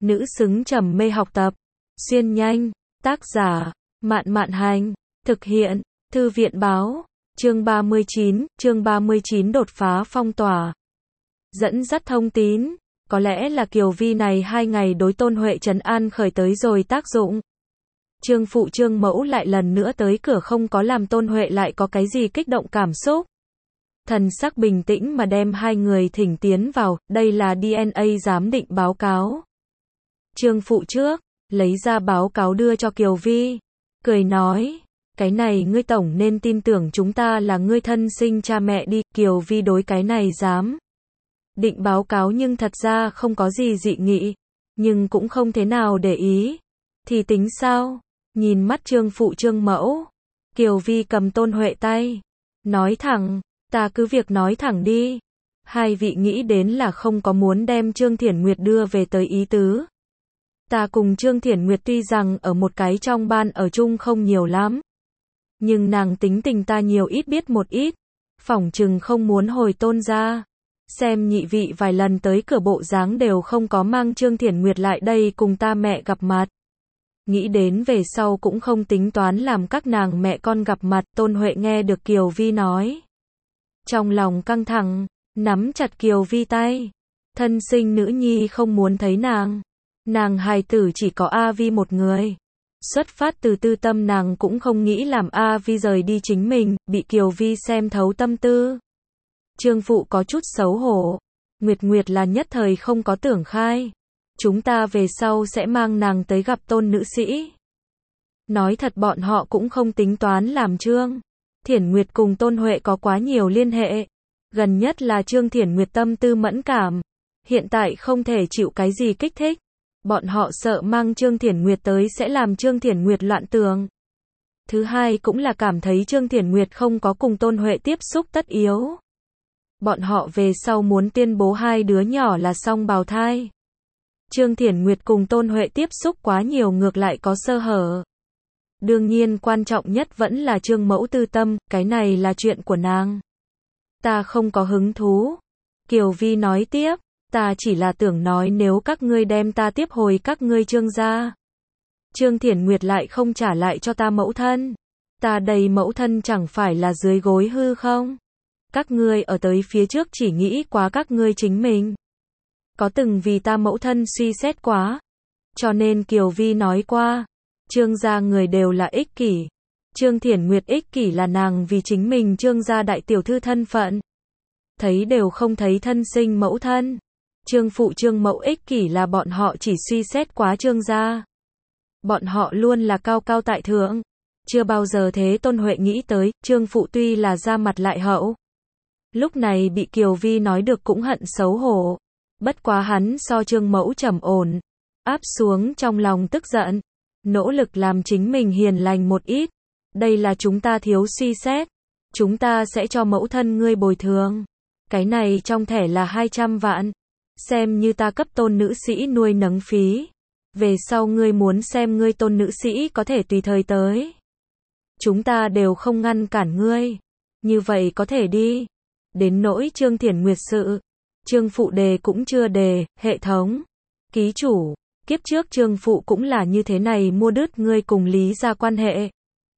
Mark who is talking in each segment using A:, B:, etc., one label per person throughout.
A: Nữ xứng trầm mê học tập. Xuyên nhanh. Tác giả, Mạn Mạn Hành. Thực hiện, Thư viện Báo. Chương 39 đột phá phong tỏa. Dẫn dắt thông tín. Có lẽ là Kiều Vi này 2 ngày đối Tôn Huệ trấn an khởi tới rồi tác dụng. Trương phụ Trương mẫu lại lần nữa tới cửa không có làm Tôn Huệ lại có cái gì kích động cảm xúc. Thần sắc bình tĩnh mà đem 2 người thỉnh tiến vào, đây là DNA giám định báo cáo. Trương phụ trước, lấy ra báo cáo đưa cho Kiều Vi, cười nói, cái này ngươi tổng nên tin tưởng chúng ta là ngươi thân sinh cha mẹ đi. Kiều Vi đối cái này dám định báo cáo nhưng thật ra không có gì dị nghị, nhưng cũng không thế nào để ý. Thì tính sao? Nhìn mắt Trương phụ Trương mẫu, Kiều Vi cầm Tôn Huệ tay, nói thẳng, ta cứ việc nói thẳng đi. 2 vị nghĩ đến là không có muốn đem Trương Thiển Nguyệt đưa về tới ý tứ. Ta cùng Trương Thiển Nguyệt tuy rằng ở một cái trong ban ở chung không nhiều lắm, nhưng nàng tính tình ta nhiều ít biết một ít, phỏng chừng không muốn hồi Tôn ra. Xem nhị vị vài lần tới cửa bộ dáng đều không có mang Trương Thiển Nguyệt lại đây cùng ta mẹ gặp mặt. Nghĩ đến về sau cũng không tính toán làm các nàng mẹ con gặp mặt. Tôn Huệ nghe được Kiều Vi nói, trong lòng căng thẳng, nắm chặt Kiều Vi tay. Thân sinh nữ nhi không muốn thấy nàng hài tử chỉ có A Vi một người. Xuất phát từ tư tâm nàng cũng không nghĩ làm A Vi rời đi chính mình, bị Kiều Vi xem thấu tâm tư. Trương phụ có chút xấu hổ. Nguyệt là nhất thời không có tưởng khai. Chúng ta về sau sẽ mang nàng tới gặp Tôn nữ sĩ. Nói thật bọn họ cũng không tính toán làm Trương Thiển Nguyệt cùng Tôn Huệ có quá nhiều liên hệ. Gần nhất là Trương Thiển Nguyệt tâm tư mẫn cảm, hiện tại không thể chịu cái gì kích thích. Bọn họ sợ mang Trương Thiển Nguyệt tới sẽ làm Trương Thiển Nguyệt loạn tưởng. Thứ hai cũng là cảm thấy Trương Thiển Nguyệt không có cùng Tôn Huệ tiếp xúc tất yếu. Bọn họ về sau muốn tuyên bố 2 đứa nhỏ là song bào thai. Trương Thiển Nguyệt cùng Tôn Huệ tiếp xúc quá nhiều ngược lại có sơ hở. Đương nhiên quan trọng nhất vẫn là Trương mẫu tư tâm, cái này là chuyện của nàng. Ta không có hứng thú. Kiều Vi nói tiếp, ta chỉ là tưởng nói nếu các ngươi đem ta tiếp hồi các ngươi Trương gia, Trương Thiển Nguyệt lại không trả lại cho ta mẫu thân. Ta đầy mẫu thân chẳng phải là dưới gối hư không? Các ngươi ở tới phía trước chỉ nghĩ quá các ngươi chính mình. Có từng vì ta mẫu thân suy xét quá. Cho nên Kiều Vi nói qua, Trương gia người đều là ích kỷ. Trương Thiển Nguyệt ích kỷ là nàng vì chính mình Trương gia đại tiểu thư thân phận. Thấy đều không thấy thân sinh mẫu thân. Trương phụ Trương mẫu ích kỷ là bọn họ chỉ suy xét quá Trương gia. Bọn họ luôn là cao cao tại thượng. Chưa bao giờ thế Tôn Huệ nghĩ tới, Trương phụ tuy là ra mặt lại hậu. Lúc này bị Kiều Vi nói được cũng hận xấu hổ. Bất quá hắn so Trương mẫu trầm ổn, áp xuống trong lòng tức giận, nỗ lực làm chính mình hiền lành một ít. Đây là chúng ta thiếu suy xét. Chúng ta sẽ cho mẫu thân ngươi bồi thường. Cái này trong thẻ là 200 vạn. Xem như ta cấp Tôn nữ sĩ nuôi nấng phí. Về sau ngươi muốn xem ngươi Tôn nữ sĩ có thể tùy thời tới. Chúng ta đều không ngăn cản ngươi. Như vậy có thể đi. Đến nỗi Trương Thiển Nguyệt sự, Trương phụ đề cũng chưa đề. Hệ thống, ký chủ, kiếp trước Trương phụ cũng là như thế này mua đứt ngươi cùng Lý gia quan hệ.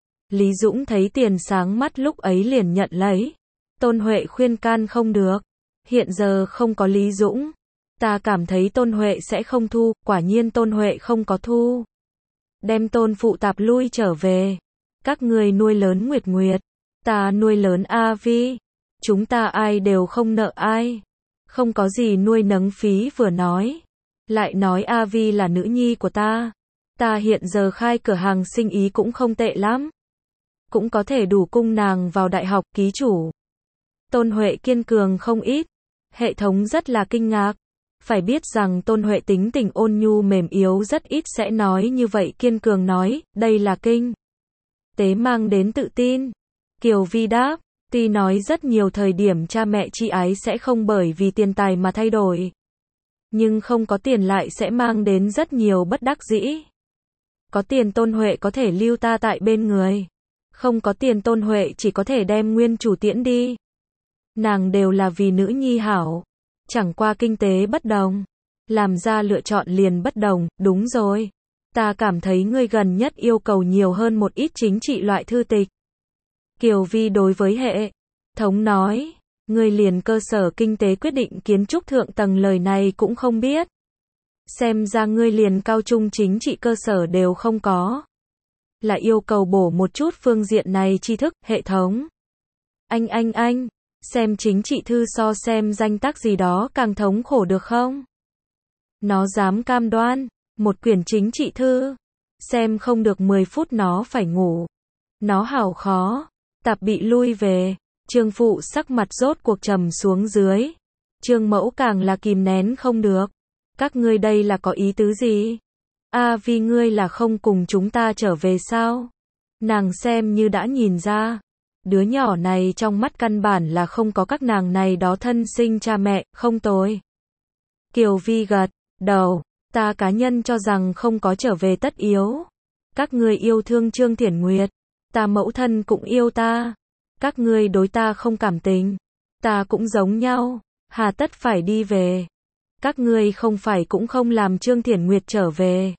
A: Lý Dũng thấy tiền sáng mắt lúc ấy liền nhận lấy. Tôn Huệ khuyên can không được. Hiện giờ không có Lý Dũng, ta cảm thấy Tôn Huệ sẽ không thu. Quả nhiên Tôn Huệ không có thu. Đem Tôn phụ tạp lui trở về. Các ngươi nuôi lớn Nguyệt, ta nuôi lớn A Vi. Chúng ta ai đều không nợ ai. Không có gì nuôi nấng phí vừa nói. Lại nói A Vi là nữ nhi của ta. Ta hiện giờ khai cửa hàng sinh ý cũng không tệ lắm. Cũng có thể đủ cung nàng vào đại học. Ký chủ. Tôn Huệ kiên cường không ít. Hệ thống rất là kinh ngạc. Phải biết rằng Tôn Huệ tính tình ôn nhu mềm yếu rất ít sẽ nói như vậy kiên cường nói. Đây là kinh tế mang đến tự tin. Kiều Vi đáp. Tuy nói rất nhiều thời điểm cha mẹ chi ái sẽ không bởi vì tiền tài mà thay đổi. Nhưng không có tiền lại sẽ mang đến rất nhiều bất đắc dĩ. Có tiền Tôn Huệ có thể lưu ta tại bên người. Không có tiền Tôn Huệ chỉ có thể đem nguyên chủ tiễn đi. Nàng đều là vì nữ nhi hảo. Chẳng qua kinh tế bất đồng. Làm ra lựa chọn liền bất đồng, đúng rồi. Ta cảm thấy ngươi gần nhất yêu cầu nhiều hơn một ít chính trị loại thư tịch. Kiều Vi đối với hệ thống nói, ngươi liền cơ sở kinh tế quyết định kiến trúc thượng tầng lời này cũng không biết. Xem ra ngươi liền cao trung chính trị cơ sở đều không có. Là yêu cầu bổ một chút phương diện này tri thức, hệ thống. Anh, xem chính trị thư so xem danh tác gì đó càng thống khổ được không? Nó dám cam đoan, một quyển chính trị thư, xem không được 10 phút nó phải ngủ. Nó hảo khó, tạp bị lui về, Trương Phụ sắc mặt rốt cuộc trầm xuống dưới. Trương Mẫu càng là kìm nén không được. Các ngươi đây là có ý tứ gì? Vì ngươi là không cùng chúng ta trở về sao? Nàng xem như đã nhìn ra. Đứa nhỏ này trong mắt căn bản là không có các nàng này đó thân sinh cha mẹ, không tồi. Kiều Vi gật đầu, ta cá nhân cho rằng không có trở về tất yếu. Các ngươi yêu thương Trương Thiển Nguyệt, ta mẫu thân cũng yêu ta. Các ngươi đối ta không cảm tình, ta cũng giống nhau, hà tất phải đi về. Các ngươi không phải cũng không làm Trương Thiển Nguyệt trở về.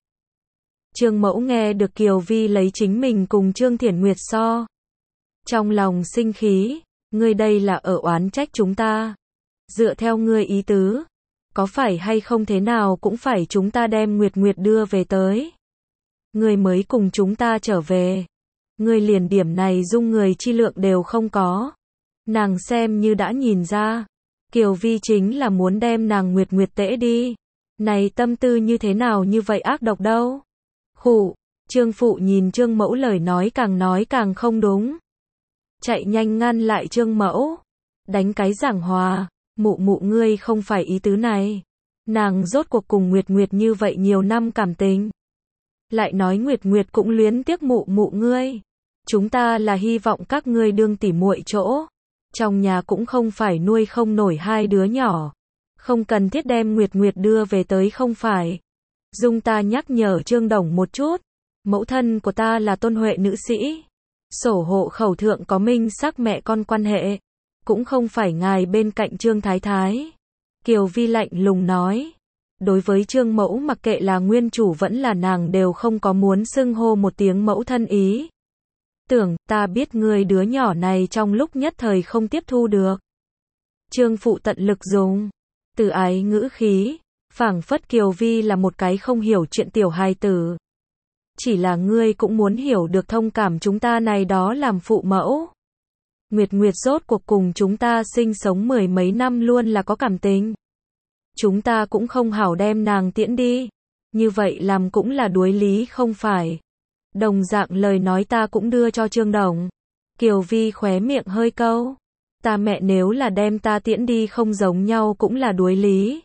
A: Trương Mẫu nghe được Kiều Vi lấy chính mình cùng Trương Thiển Nguyệt so. Trong lòng sinh khí, ngươi đây là ở oán trách chúng ta. Dựa theo ngươi ý tứ, có phải hay không thế nào cũng phải chúng ta đem Nguyệt Nguyệt đưa về tới. Ngươi mới cùng chúng ta trở về. Ngươi liền điểm này dung người chi lượng đều không có. Nàng xem như đã nhìn ra. Kiều Vi chính là muốn đem nàng Nguyệt Nguyệt tễ đi. Này tâm tư như thế nào như vậy ác độc đâu. Khụ, Trương Phụ nhìn Trương Mẫu lời nói càng không đúng. Chạy nhanh ngăn lại Trương Mẫu. Đánh cái giảng hòa, mụ ngươi không phải ý tứ này. Nàng rốt cuộc cùng Nguyệt Nguyệt như vậy nhiều năm cảm tình. Lại nói Nguyệt Nguyệt cũng luyến tiếc mụ ngươi. Chúng ta là hy vọng các ngươi đương tỉ muội chỗ. Trong nhà cũng không phải nuôi không nổi hai đứa nhỏ. Không cần thiết đem Nguyệt Nguyệt đưa về tới không phải. Dung ta nhắc nhở Trương Đồng một chút. Mẫu thân của ta là Tôn Huệ nữ sĩ. Sổ hộ khẩu thượng có minh xác mẹ con quan hệ. Cũng không phải ngài bên cạnh Trương Thái Thái. Kiều Vi lạnh lùng nói. Đối với Trương Mẫu mặc kệ là nguyên chủ vẫn là nàng đều không có muốn xưng hô một tiếng mẫu thân ý. Tưởng, ta biết ngươi đứa nhỏ này trong lúc nhất thời không tiếp thu được. Trương Phụ tận lực dùng từ ái ngữ khí, phảng phất Kiều Vi là một cái không hiểu chuyện tiểu hài tử. Chỉ là ngươi cũng muốn hiểu được thông cảm chúng ta này đó làm phụ mẫu. Nguyệt Nguyệt rốt cuộc cùng chúng ta sinh sống 10 mấy năm luôn là có cảm tình. Chúng ta cũng không hảo đem nàng tiễn đi. Như vậy làm cũng là đuối lý không phải. Đồng dạng lời nói ta cũng đưa cho Trương Đồng. Kiều Vi khóe miệng hơi câu. Ta mẹ nếu là đem ta tiễn đi không giống nhau cũng là đuối lý.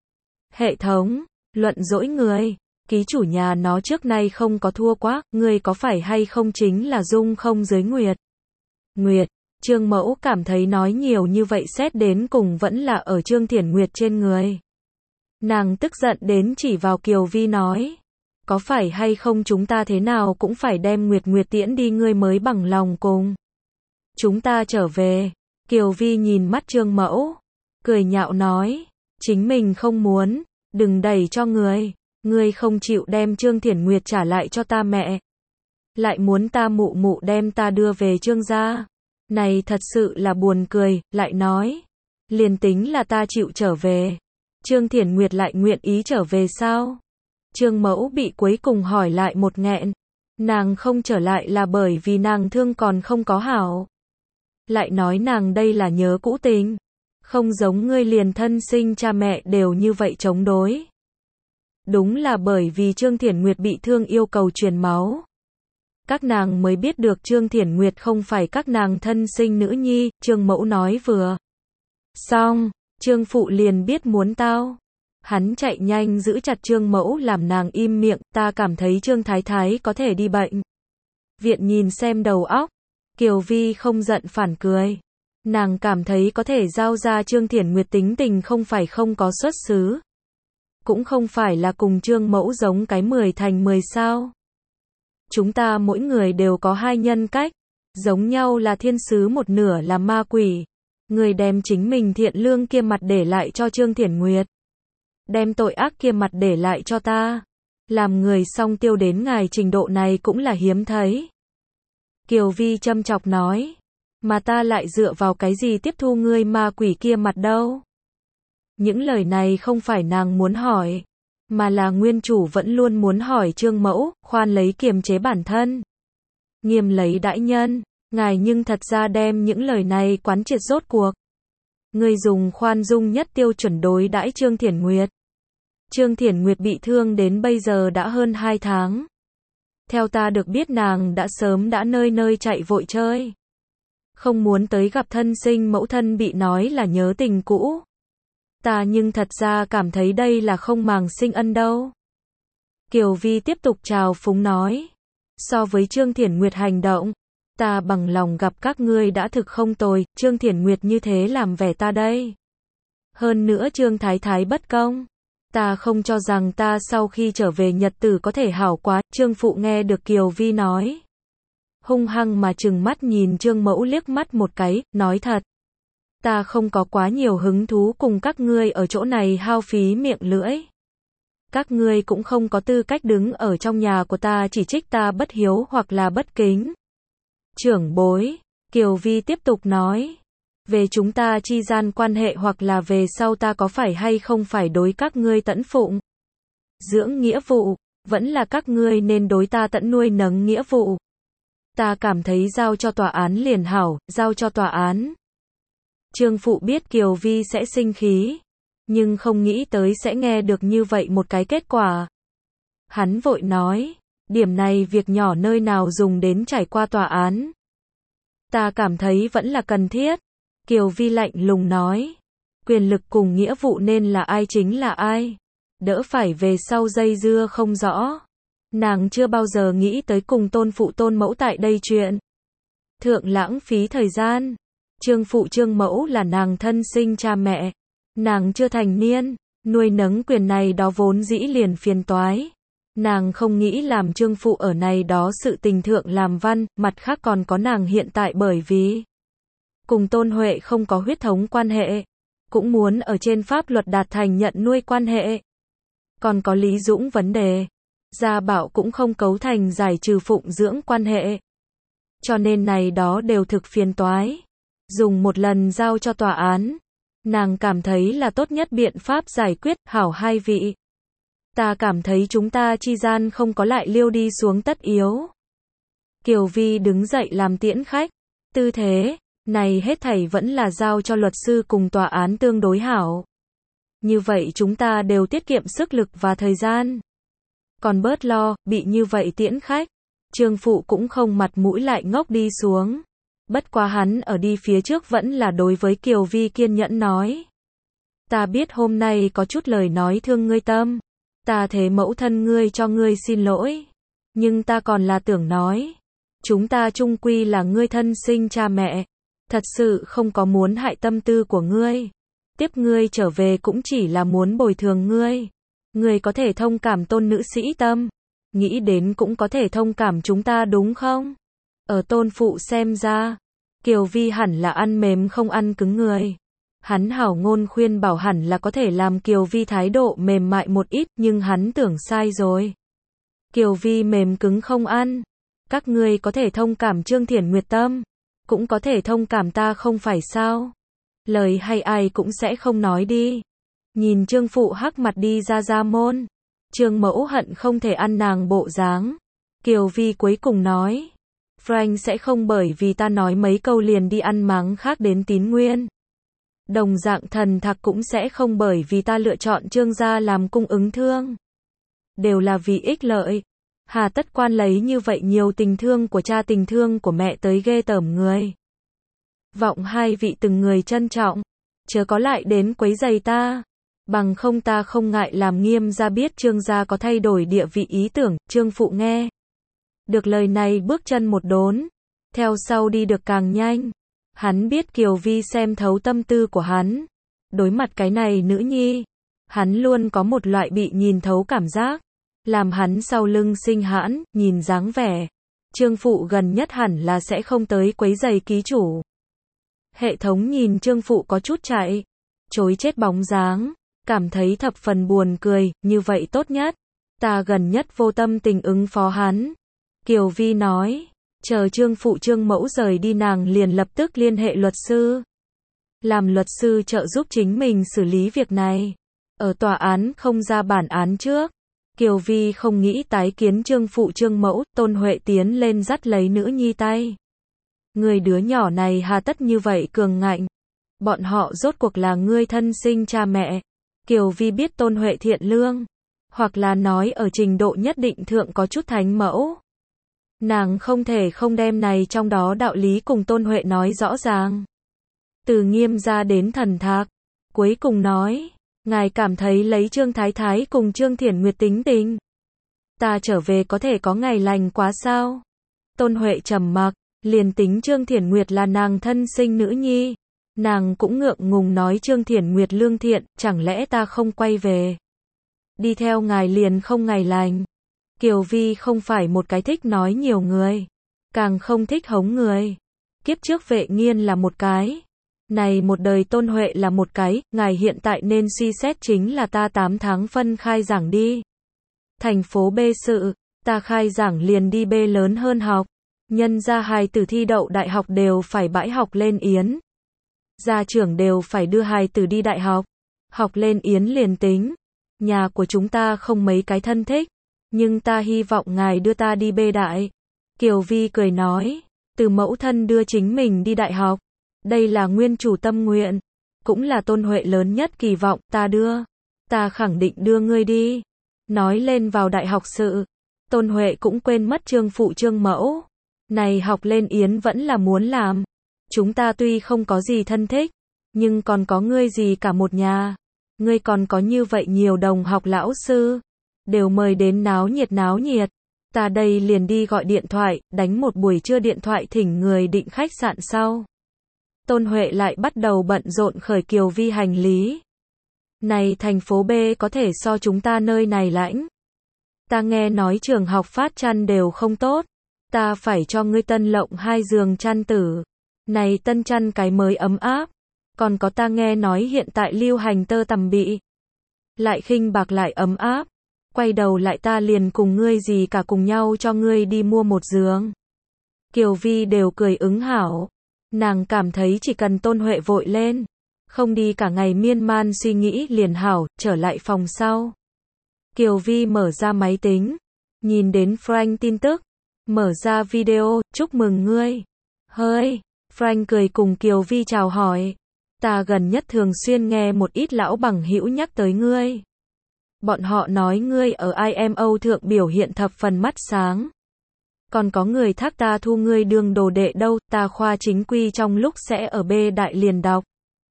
A: Hệ thống, luận dỗi người. Ký chủ nhà nó trước nay không có thua quá, người có phải hay không chính là dung không dưới Nguyệt. Nguyệt, Trương Mẫu cảm thấy nói nhiều như vậy xét đến cùng vẫn là ở Trương Thiển Nguyệt trên người. Nàng tức giận đến chỉ vào Kiều Vi nói. Có phải hay không chúng ta thế nào cũng phải đem Nguyệt Nguyệt tiễn đi ngươi mới bằng lòng cùng. Chúng ta trở về. Kiều Vi nhìn mắt Trương Mẫu. Cười nhạo nói. Chính mình không muốn. Đừng đẩy cho người. Ngươi không chịu đem Trương Thiển Nguyệt trả lại cho ta mẹ. Lại muốn ta mụ đem ta đưa về Trương gia. Này thật sự là buồn cười. Lại nói. Liền tính là ta chịu trở về. Trương Thiển Nguyệt lại nguyện ý trở về sao? Trương Mẫu bị cuối cùng hỏi lại một nghẹn. Nàng không trở lại là bởi vì nàng thương còn không có hảo. Lại nói nàng đây là nhớ cũ tình. Không giống ngươi liền thân sinh cha mẹ đều như vậy chống đối. Đúng là bởi vì Trương Thiển Nguyệt bị thương yêu cầu truyền máu. Các nàng mới biết được Trương Thiển Nguyệt không phải các nàng thân sinh nữ nhi, Trương Mẫu nói vừa. Xong, Trương Phụ liền biết muốn tao. Hắn chạy nhanh giữ chặt Trương Mẫu làm nàng im miệng, ta cảm thấy Trương Thái Thái có thể đi bệnh viện nhìn xem đầu óc. Kiều Vi không giận phản cười. Nàng cảm thấy có thể giao ra Trương Thiển Nguyệt tính tình không phải không có xuất xứ. Cũng không phải là cùng Trương Mẫu giống cái 10 thành 10 sao. Chúng ta mỗi người đều có hai nhân cách. Giống nhau là thiên sứ một nửa là ma quỷ. Người đem chính mình thiện lương kia mặt để lại cho Trương Thiển Nguyệt. đem tội ác kia mặt để lại cho ta. Làm người song tiêu đến ngài trình độ này cũng là hiếm thấy. Kiều Vi châm chọc nói. Mà ta lại dựa vào cái gì tiếp thu ngươi ma quỷ kia mặt đâu? Những lời này không phải nàng muốn hỏi, mà là nguyên chủ vẫn luôn muốn hỏi Trương Mẫu, khoan lấy kiềm chế bản thân. Nghiêm lấy đại nhân, ngài nhưng thật ra đem những lời này quán triệt rốt cuộc. Ngươi dùng khoan dung nhất tiêu chuẩn đối đãi Trương Thiển Nguyệt. Trương Thiển Nguyệt bị thương đến bây giờ đã hơn 2 tháng. Theo ta được biết nàng đã sớm nơi nơi chạy vội chơi. Không muốn tới gặp thân sinh mẫu thân bị nói là nhớ tình cũ. Ta nhưng thật ra cảm thấy đây là không màng sinh ân đâu. Kiều Vi tiếp tục trào phúng nói. So với Trương Thiển Nguyệt hành động, ta bằng lòng gặp các ngươi đã thực không tồi, Trương Thiển Nguyệt như thế làm vẻ ta đây. Hơn nữa Trương Thái Thái bất công. Ta không cho rằng ta sau khi trở về nhật tử có thể hảo quá, Trương Phụ nghe được Kiều Vi nói. Hung hăng mà trừng mắt nhìn Trương Mẫu liếc mắt một cái, nói thật. Ta không có quá nhiều hứng thú cùng các ngươi ở chỗ này hao phí miệng lưỡi. Các ngươi cũng không có tư cách đứng ở trong nhà của ta chỉ trích ta bất hiếu hoặc là bất kính. Trưởng bối, Kiều Vi tiếp tục nói. Về chúng ta chi gian quan hệ hoặc là về sau ta có phải hay không phải đối các ngươi tận phụng. Dưỡng nghĩa vụ, vẫn là các ngươi nên đối ta tận nuôi nấng nghĩa vụ. Ta cảm thấy giao cho tòa án liền hảo, giao cho tòa án. Trương Phụ biết Kiều Vi sẽ sinh khí, nhưng không nghĩ tới sẽ nghe được như vậy một cái kết quả. Hắn vội nói, điểm này việc nhỏ nơi nào dùng đến trải qua tòa án. Ta cảm thấy vẫn là cần thiết. Kiều Vi lạnh lùng nói, quyền lực cùng nghĩa vụ nên là ai chính là ai. Đỡ phải về sau dây dưa không rõ. Nàng chưa bao giờ nghĩ tới cùng tôn phụ tôn mẫu tại đây chuyện. Thượng lãng phí thời gian. Trương Phụ Trương Mẫu là nàng thân sinh cha mẹ. Nàng chưa thành niên, nuôi nấng quyền này đó vốn dĩ liền phiền toái. Nàng không nghĩ làm Trương Phụ ở này đó sự tình thượng làm văn, mặt khác còn có nàng hiện tại bởi vì cùng Tôn Huệ không có huyết thống quan hệ, cũng muốn ở trên pháp luật đạt thành nhận nuôi quan hệ. Còn có Lý Dũng vấn đề, Gia Bảo cũng không cấu thành giải trừ phụng dưỡng quan hệ. Cho nên này đó đều thực phiền toái. Dùng một lần giao cho tòa án, nàng cảm thấy là tốt nhất biện pháp giải quyết, hảo hai vị. Ta cảm thấy chúng ta chi gian không có lại liêu đi xuống tất yếu. Kiều Vi đứng dậy làm tiễn khách, tư thế này hết thảy vẫn là giao cho luật sư cùng tòa án tương đối hảo. Như vậy chúng ta đều tiết kiệm sức lực và thời gian. Còn bớt lo, bị như vậy tiễn khách. Trương Phụ cũng không mặt mũi lại ngốc đi xuống. Bất quá hắn ở đi phía trước vẫn là đối với Kiều Vi kiên nhẫn nói. Ta biết hôm nay có chút lời nói thương ngươi tâm. Ta thế mẫu thân ngươi cho ngươi xin lỗi. Nhưng ta còn là tưởng nói. Chúng ta chung quy là ngươi thân sinh cha mẹ. Thật sự không có muốn hại tâm tư của ngươi. Tiếp ngươi trở về cũng chỉ là muốn bồi thường ngươi. Ngươi có thể thông cảm tôn nữ sĩ tâm. Nghĩ đến cũng có thể thông cảm chúng ta đúng không? Ở tôn phụ xem ra, Kiều Vi hẳn là ăn mềm không ăn cứng người. Hắn hảo ngôn khuyên bảo hẳn là có thể làm Kiều Vi thái độ mềm mại một ít, nhưng hắn tưởng sai rồi. Kiều Vi mềm cứng không ăn. Các ngươi có thể thông cảm Trương Thiển Nguyệt tâm, cũng có thể thông cảm ta không phải sao? Lời hay ai cũng sẽ không nói đi. Nhìn Trương Phụ hắc mặt đi ra môn. Trương Mẫu hận không thể ăn nàng bộ dáng. Kiều Vi cuối cùng nói, Frank sẽ không bởi vì ta nói mấy câu liền đi ăn mắng khác đến Tín Nguyên. Đồng dạng Thần Thạc cũng sẽ không bởi vì ta lựa chọn Trương gia làm cung ứng thương. Đều là vì ích lợi. Hà tất quan lấy như vậy nhiều tình thương của cha tình thương của mẹ tới ghê tởm người. Vọng hai vị từng người trân trọng, chớ có lại đến quấy giày ta. Bằng không ta không ngại làm Nghiêm gia biết Trương gia có thay đổi địa vị ý tưởng. Trương Phụ nghe được lời này bước chân một đốn, theo sau đi được càng nhanh. Hắn biết Kiều Vi xem thấu tâm tư của hắn. Đối mặt cái này nữ nhi, hắn luôn có một loại bị nhìn thấu cảm giác, làm hắn sau lưng sinh hãn, nhìn dáng vẻ. Trương Phụ gần nhất hẳn là sẽ không tới quấy giày ký chủ. Hệ thống nhìn Trương Phụ có chút chạy, chối chết bóng dáng, cảm thấy thập phần buồn cười, như vậy tốt nhất. Ta gần nhất vô tâm tình ứng phó hắn. Kiều Vi nói, chờ Trương phụ Trương mẫu rời đi nàng liền lập tức liên hệ luật sư. Làm luật sư trợ giúp chính mình xử lý việc này. Ở tòa án không ra bản án trước. Kiều Vi không nghĩ tái kiến Trương phụ Trương mẫu, Tôn Huệ tiến lên dắt lấy nữ nhi tay. Người đứa nhỏ này hà tất như vậy cường ngạnh. Bọn họ rốt cuộc là ngươi thân sinh cha mẹ. Kiều Vi biết Tôn Huệ thiện lương. Hoặc là nói ở trình độ nhất định thượng có chút thánh mẫu. Nàng không thể không đem này trong đó đạo lý cùng Tôn Huệ nói rõ ràng. Từ Nghiêm ra đến Thần Thạc. Cuối cùng nói, ngài cảm thấy lấy Trương Thái Thái cùng Trương Thiển Nguyệt tính tình. Ta trở về có thể có ngày lành quá sao? Tôn Huệ trầm mặc, liền tính Trương Thiển Nguyệt là nàng thân sinh nữ nhi. Nàng cũng ngượng ngùng nói Trương Thiển Nguyệt lương thiện, chẳng lẽ ta không quay về. Đi theo ngài liền không ngày lành. Kiều Vi không phải một cái thích nói nhiều người. Càng không thích hống người. Kiếp trước Vệ Nghiên là một cái. Này một đời Tôn Huệ là một cái, ngài hiện tại nên suy xét chính là ta 8 tháng phân khai giảng đi. Thành phố B sự, ta khai giảng liền đi B lớn hơn học. Nhân ra hài tử thi đậu đại học đều phải bãi học lên yến. Gia trưởng đều phải đưa hài tử đi đại học. Học lên yến liền tính. Nhà của chúng ta không mấy cái thân thích. Nhưng ta hy vọng ngài đưa ta đi B đại. Kiều Vi cười nói, từ mẫu thân đưa chính mình đi đại học. Đây là nguyên chủ tâm nguyện. Cũng là Tôn Huệ lớn nhất kỳ vọng, ta đưa. Ta khẳng định đưa ngươi đi. Nói lên vào đại học sự. Tôn Huệ cũng quên mất Trương phụ Trương mẫu. Này học lên yến vẫn là muốn làm. Chúng ta tuy không có gì thân thích. Nhưng còn có ngươi gì cả một nhà. Ngươi còn có như vậy nhiều đồng học lão sư. Đều mời đến náo nhiệt náo nhiệt. Ta đây liền đi gọi điện thoại, đánh một buổi trưa điện thoại thỉnh người định khách sạn sau. Tôn Huệ lại bắt đầu bận rộn khởi Kiều Vi hành lý. Này thành phố B có thể so chúng ta nơi này lãnh. Ta nghe nói trường học phát chăn đều không tốt. Ta phải cho ngươi tân lộng 2 giường chăn tử. Này tân chăn cái mới ấm áp. Còn có ta nghe nói hiện tại lưu hành tơ tằm bị. Lại khinh bạc lại ấm áp. Quay đầu lại ta liền cùng ngươi gì cả cùng nhau cho ngươi đi mua một giường. Kiều Vi đều cười ứng hảo. Nàng cảm thấy chỉ cần Tôn Huệ vội lên. Không đi cả ngày miên man suy nghĩ liền hảo, trở lại phòng sau. Kiều Vi mở ra máy tính. Nhìn đến Frank tin tức. Mở ra video, chúc mừng ngươi. Hơi. Frank cười cùng Kiều Vi chào hỏi. Ta gần nhất thường xuyên nghe một ít lão bằng hữu nhắc tới ngươi. Bọn họ nói ngươi ở IMO thượng biểu hiện thập phần mắt sáng. Còn có người thác ta thu ngươi đương đồ đệ đâu, ta khoa chính quy trong lúc sẽ ở B đại liền đọc.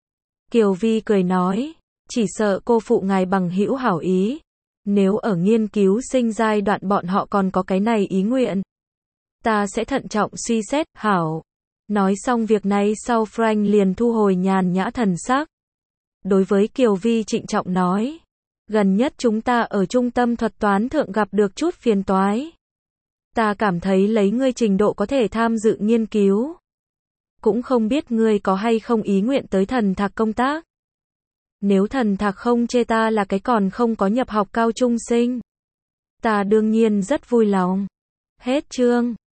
A: Kiều Vi cười nói, chỉ sợ cô phụ ngài bằng hữu hảo ý. Nếu ở nghiên cứu sinh giai đoạn bọn họ còn có cái này ý nguyện. Ta sẽ thận trọng suy xét, hảo. Nói xong việc này sau Frank liền thu hồi nhàn nhã thần sắc. Đối với Kiều Vi trịnh trọng nói. Gần nhất chúng ta ở trung tâm thuật toán thượng gặp được chút phiền toái. Ta cảm thấy lấy ngươi trình độ có thể tham dự nghiên cứu. Cũng không biết ngươi có hay không ý nguyện tới Thần Thạc công tác. Nếu Thần Thạc không chê ta là cái còn không có nhập học cao trung sinh. Ta đương nhiên rất vui lòng. Hết chương.